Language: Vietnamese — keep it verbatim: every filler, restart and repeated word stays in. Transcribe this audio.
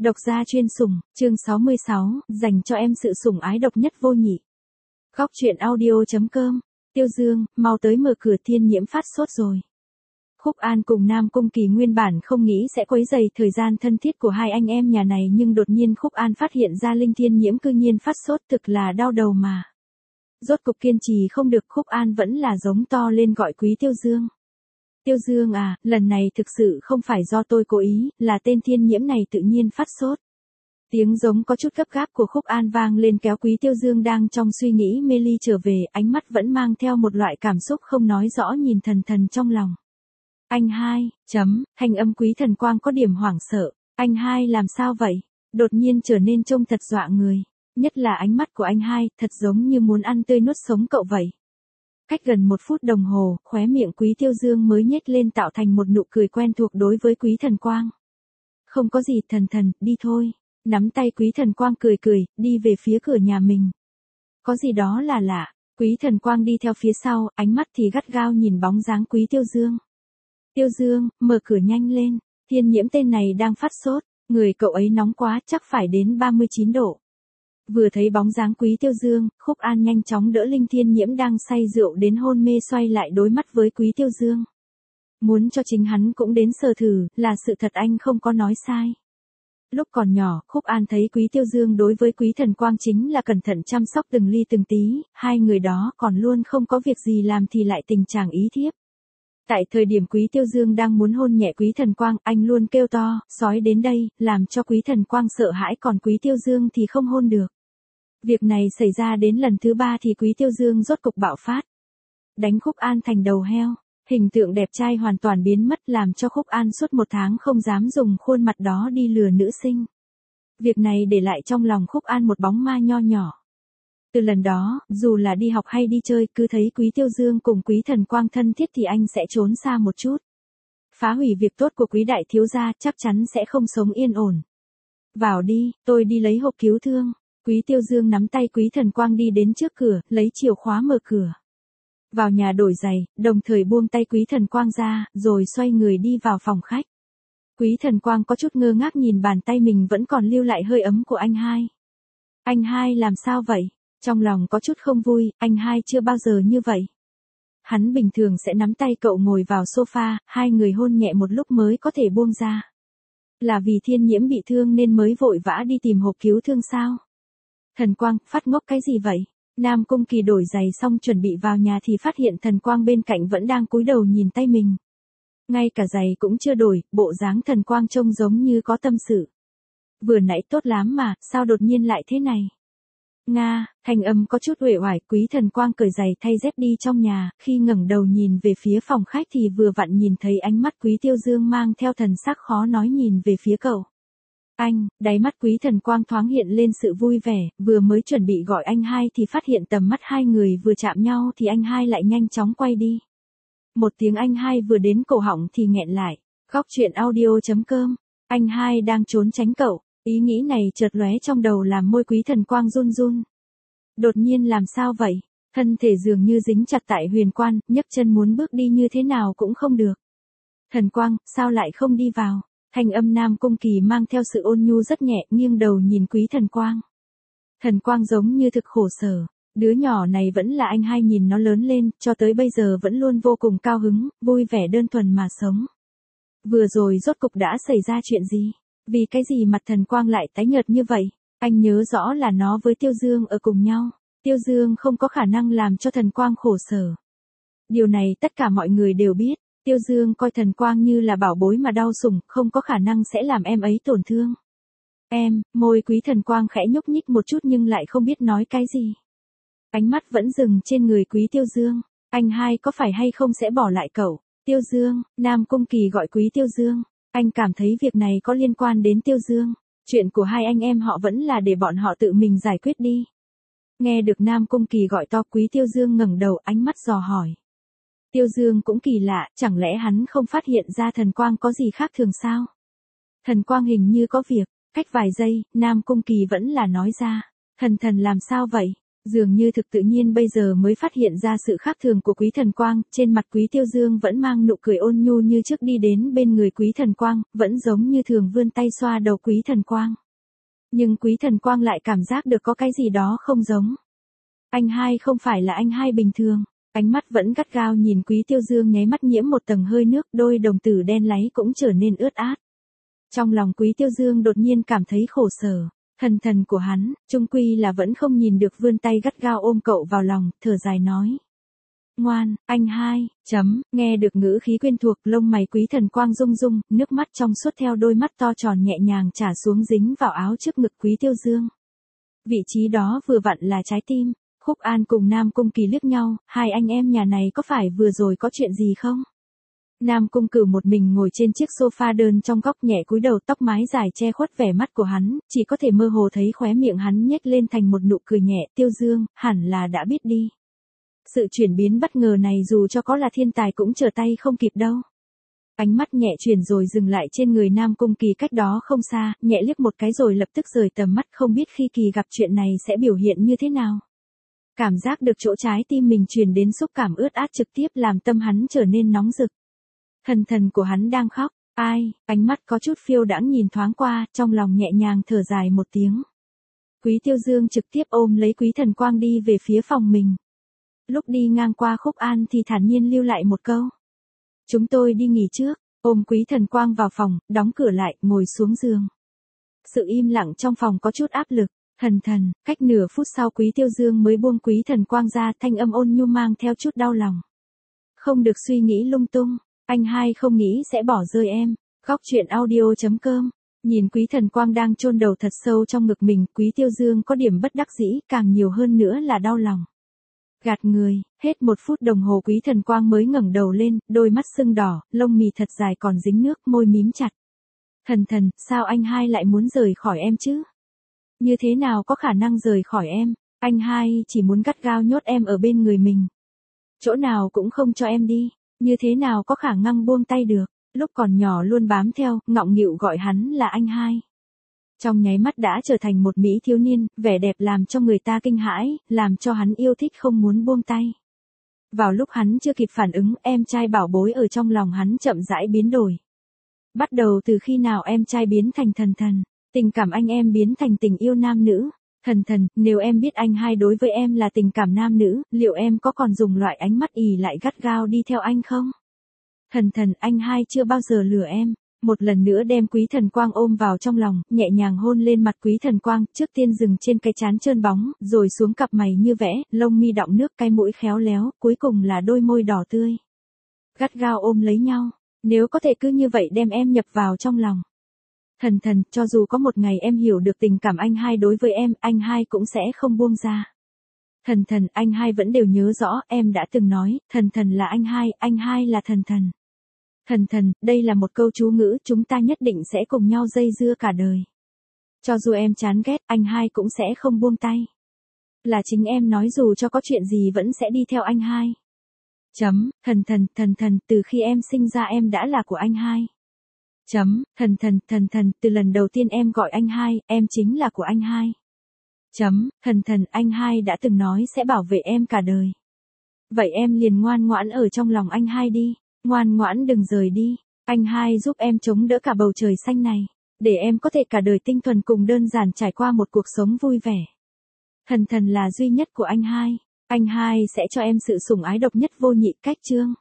Độc gia chuyên sủng, chương sáu mươi sáu, dành cho em sự sủng ái độc nhất vô nhị. Góc truyện audio.com, Tiêu Dương, mau tới mở cửa, Thiên Nhiễm phát sốt rồi. Khúc An cùng Nam Cung Kỳ nguyên bản không nghĩ sẽ quấy rầy thời gian thân thiết của hai anh em nhà này, nhưng đột nhiên Khúc An phát hiện ra Linh Thiên Nhiễm cư nhiên phát sốt, thực là đau đầu mà. Rốt cục kiên trì không được, Khúc An vẫn là giống to lên gọi Quý Tiêu Dương. Tiêu Dương à, lần này thực sự không phải do tôi cố ý, là tên Thiên Nhiễm này tự nhiên phát sốt. Tiếng giống có chút gấp gáp của Khúc An vang lên kéo Quý Tiêu Dương đang trong suy nghĩ mê ly trở về, ánh mắt vẫn mang theo một loại cảm xúc không nói rõ nhìn Thần Thần trong lòng. Anh hai, chấm, thanh âm Quý Thần Quang có điểm hoảng sợ, anh hai làm sao vậy? Đột nhiên trở nên trông thật dọa người, nhất là ánh mắt của anh hai, thật giống như muốn ăn tươi nuốt sống cậu vậy. Cách gần một phút đồng hồ, khóe miệng Quý Tiêu Dương mới nhếch lên tạo thành một nụ cười quen thuộc đối với Quý Thần Quang. Không có gì, Thần Thần, đi thôi. Nắm tay Quý Thần Quang cười cười, đi về phía cửa nhà mình. Có gì đó là lạ, Quý Thần Quang đi theo phía sau, ánh mắt thì gắt gao nhìn bóng dáng Quý Tiêu Dương. Tiêu Dương, mở cửa nhanh lên, Thiên Nhiễm tên này đang phát sốt, người cậu ấy nóng quá, chắc phải đến ba mươi chín độ. Vừa thấy bóng dáng Quý Tiêu Dương, Khúc An nhanh chóng đỡ Linh Thiên Nhiễm đang say rượu đến hôn mê xoay lại đối mắt với Quý Tiêu Dương. Muốn cho chính hắn cũng đến sờ thử, là sự thật, anh không có nói sai. Lúc còn nhỏ, Khúc An thấy Quý Tiêu Dương đối với Quý Thần Quang chính là cẩn thận chăm sóc từng ly từng tí, hai người đó còn luôn không có việc gì làm thì lại tình trạng ý thiếp. Tại thời điểm Quý Tiêu Dương đang muốn hôn nhẹ Quý Thần Quang, anh luôn kêu to, sói đến đây, làm cho Quý Thần Quang sợ hãi, còn Quý Tiêu Dương thì không hôn được. Việc này xảy ra đến lần thứ ba thì Quý Tiêu Dương rốt cục bạo phát. Đánh Khúc An thành đầu heo, hình tượng đẹp trai hoàn toàn biến mất, làm cho Khúc An suốt một tháng không dám dùng khuôn mặt đó đi lừa nữ sinh. Việc này để lại trong lòng Khúc An một bóng ma nho nhỏ. Từ lần đó, dù là đi học hay đi chơi, cứ thấy Quý Tiêu Dương cùng Quý Thần Quang thân thiết thì anh sẽ trốn xa một chút. Phá hủy việc tốt của Quý đại thiếu gia, chắc chắn sẽ không sống yên ổn. Vào đi, tôi đi lấy hộp cứu thương. Quý Tiêu Dương nắm tay Quý Thần Quang đi đến trước cửa, lấy chìa khóa mở cửa. Vào nhà đổi giày, đồng thời buông tay Quý Thần Quang ra, rồi xoay người đi vào phòng khách. Quý Thần Quang có chút ngơ ngác nhìn bàn tay mình vẫn còn lưu lại hơi ấm của anh hai. Anh hai làm sao vậy? Trong lòng có chút không vui, anh hai chưa bao giờ như vậy. Hắn bình thường sẽ nắm tay cậu ngồi vào sofa, hai người hôn nhẹ một lúc mới có thể buông ra. Là vì Thiên Nhiễm bị thương nên mới vội vã đi tìm hộp cứu thương sao? Thần Quang, phát ngốc cái gì vậy? Nam Cung Kỳ đổi giày xong chuẩn bị vào nhà thì phát hiện Thần Quang bên cạnh vẫn đang cúi đầu nhìn tay mình. Ngay cả giày cũng chưa đổi, bộ dáng Thần Quang trông giống như có tâm sự. Vừa nãy tốt lắm mà, sao đột nhiên lại thế này? Nga, thanh âm có chút uể oải, Quý Thần Quang cởi giày thay dép đi trong nhà, khi ngẩng đầu nhìn về phía phòng khách thì vừa vặn nhìn thấy ánh mắt Quý Tiêu Dương mang theo thần sắc khó nói nhìn về phía cậu. Anh, đáy mắt Quý Thần Quang thoáng hiện lên sự vui vẻ, vừa mới chuẩn bị gọi anh hai thì phát hiện tầm mắt hai người vừa chạm nhau thì anh hai lại nhanh chóng quay đi. Một tiếng anh hai vừa đến cổ họng thì nghẹn lại. Góc truyện audio.com, anh hai đang trốn tránh cậu, ý nghĩ này chợt lóe trong đầu làm môi Quý Thần Quang run run. Đột nhiên làm sao vậy? Thân thể dường như dính chặt tại huyền quan, nhấc chân muốn bước đi như thế nào cũng không được. Thần Quang, sao lại không đi vào? Thanh âm Nam Cung Kỳ mang theo sự ôn nhu rất nhẹ, nghiêng đầu nhìn Quý Thần Quang. Thần Quang giống như thực khổ sở, đứa nhỏ này vẫn là anh hai nhìn nó lớn lên, cho tới bây giờ vẫn luôn vô cùng cao hứng, vui vẻ đơn thuần mà sống. Vừa rồi rốt cục đã xảy ra chuyện gì? Vì cái gì mặt Thần Quang lại tái nhợt như vậy? Anh nhớ rõ là nó với Tiêu Dương ở cùng nhau. Tiêu Dương không có khả năng làm cho Thần Quang khổ sở. Điều này tất cả mọi người đều biết. Tiêu Dương coi Thần Quang như là bảo bối mà đau sủng, không có khả năng sẽ làm em ấy tổn thương. Em, môi Quý Thần Quang khẽ nhúc nhích một chút nhưng lại không biết nói cái gì. Ánh mắt vẫn dừng trên người Quý Tiêu Dương. Anh hai có phải hay không sẽ bỏ lại cậu? Tiêu Dương, Nam Cung Kỳ gọi Quý Tiêu Dương. Anh cảm thấy việc này có liên quan đến Tiêu Dương. Chuyện của hai anh em họ vẫn là để bọn họ tự mình giải quyết đi. Nghe được Nam Cung Kỳ gọi to, Quý Tiêu Dương ngẩng đầu, ánh mắt dò hỏi. Tiêu Dương cũng kỳ lạ, chẳng lẽ hắn không phát hiện ra Thần Quang có gì khác thường sao? Thần Quang hình như có việc, cách vài giây, Nam Cung Kỳ vẫn là nói ra. Thần Thần làm sao vậy? Dường như thực tự nhiên bây giờ mới phát hiện ra sự khác thường của Quý Thần Quang, trên mặt Quý Tiêu Dương vẫn mang nụ cười ôn nhu như trước đi đến bên người Quý Thần Quang, vẫn giống như thường vươn tay xoa đầu Quý Thần Quang. Nhưng Quý Thần Quang lại cảm giác được có cái gì đó không giống. Anh hai không phải là anh hai bình thường, ánh mắt vẫn gắt gao nhìn Quý Tiêu Dương nháy mắt nhiễm một tầng hơi nước, đôi đồng tử đen láy cũng trở nên ướt át. Trong lòng Quý Tiêu Dương đột nhiên cảm thấy khổ sở. Thần thần của hắn, chung quy là vẫn không nhìn được vươn tay gắt gao ôm cậu vào lòng, thở dài nói. Ngoan, anh hai, chấm, nghe được ngữ khí quen thuộc, lông mày Quý Thần Quang rung rung, nước mắt trong suốt theo đôi mắt to tròn nhẹ nhàng trả xuống dính vào áo trước ngực Quý Tiêu Dương. Vị trí đó vừa vặn là trái tim. Khúc An cùng Nam Cung Kỳ liếc nhau, hai anh em nhà này có phải vừa rồi có chuyện gì không? Nam Cung Cửu một mình ngồi trên chiếc sofa đơn trong góc nhẹ cúi đầu, tóc mái dài che khuất vẻ mắt của hắn, chỉ có thể mơ hồ thấy khóe miệng hắn nhếch lên thành một nụ cười nhẹ. Tiêu Dương, hẳn là đã biết đi. Sự chuyển biến bất ngờ này dù cho có là thiên tài cũng trở tay không kịp đâu. Ánh mắt nhẹ chuyển rồi dừng lại trên người Nam Cung Kỳ cách đó không xa, nhẹ liếc một cái rồi lập tức rời tầm mắt, không biết khi Kỳ gặp chuyện này sẽ biểu hiện như thế nào. Cảm giác được chỗ trái tim mình truyền đến xúc cảm ướt át trực tiếp làm tâm hắn trở nên nóng rực. Thần thần của hắn đang khóc, ai, ánh mắt có chút phiêu đãng nhìn thoáng qua, trong lòng nhẹ nhàng thở dài một tiếng. Quý Tiêu Dương trực tiếp ôm lấy Quý Thần Quang đi về phía phòng mình. Lúc đi ngang qua Khúc An thì thản nhiên lưu lại một câu. Chúng tôi đi nghỉ trước, ôm Quý Thần Quang vào phòng, đóng cửa lại, ngồi xuống giường. Sự im lặng trong phòng có chút áp lực. Thần thần, cách nửa phút sau Quý Tiêu Dương mới buông Quý Thần Quang ra, thanh âm ôn nhu mang theo chút đau lòng. Không được suy nghĩ lung tung, anh hai không nghĩ sẽ bỏ rơi em. Góc truyện audio chấm com. Nhìn Quý Thần Quang đang chôn đầu thật sâu trong ngực mình, Quý Tiêu Dương có điểm bất đắc dĩ, càng nhiều hơn nữa là đau lòng. Gạt người, hết một phút đồng hồ Quý Thần Quang mới ngẩng đầu lên, đôi mắt sưng đỏ, lông mì thật dài còn dính nước, môi mím chặt. Thần thần, sao anh hai lại muốn rời khỏi em chứ? Như thế nào có khả năng rời khỏi em, anh hai chỉ muốn gắt gao nhốt em ở bên người mình. Chỗ nào cũng không cho em đi, như thế nào có khả năng buông tay được, lúc còn nhỏ luôn bám theo, ngọng nghịu gọi hắn là anh hai. Trong nháy mắt đã trở thành một mỹ thiếu niên, vẻ đẹp làm cho người ta kinh hãi, làm cho hắn yêu thích không muốn buông tay. Vào lúc hắn chưa kịp phản ứng, em trai bảo bối ở trong lòng hắn chậm rãi biến đổi. Bắt đầu từ khi nào em trai biến thành thần thần? Tình cảm anh em biến thành tình yêu nam nữ. Thần thần, nếu em biết anh hai đối với em là tình cảm nam nữ, liệu em có còn dùng loại ánh mắt ì lại gắt gao đi theo anh không? Thần thần, anh hai chưa bao giờ lừa em. Một lần nữa đem Quý Thần Quang ôm vào trong lòng, nhẹ nhàng hôn lên mặt Quý Thần Quang, trước tiên dừng trên cái trán trơn bóng, rồi xuống cặp mày như vẽ, lông mi đọng nước, cái mũi khéo léo, cuối cùng là đôi môi đỏ tươi. Gắt gao ôm lấy nhau, nếu có thể cứ như vậy đem em nhập vào trong lòng. Thần thần, cho dù có một ngày em hiểu được tình cảm anh hai đối với em, anh hai cũng sẽ không buông ra. Thần thần, anh hai vẫn đều nhớ rõ, em đã từng nói, thần thần là anh hai, anh hai là thần thần. Thần thần, đây là một câu chú ngữ, chúng ta nhất định sẽ cùng nhau dây dưa cả đời. Cho dù em chán ghét, anh hai cũng sẽ không buông tay. Là chính em nói dù cho có chuyện gì vẫn sẽ đi theo anh hai. Chấm, thần thần, thần thần, từ khi em sinh ra em đã là của anh hai. Chấm, thần thần, thần thần, từ lần đầu tiên em gọi anh hai, em chính là của anh hai. Chấm, thần thần, anh hai đã từng nói sẽ bảo vệ em cả đời. Vậy em liền ngoan ngoãn ở trong lòng anh hai đi, ngoan ngoãn đừng rời đi, anh hai giúp em chống đỡ cả bầu trời xanh này, để em có thể cả đời tinh thuần cùng đơn giản trải qua một cuộc sống vui vẻ. Thần thần là duy nhất của anh hai, anh hai sẽ cho em sự sủng ái độc nhất vô nhị. Cách chương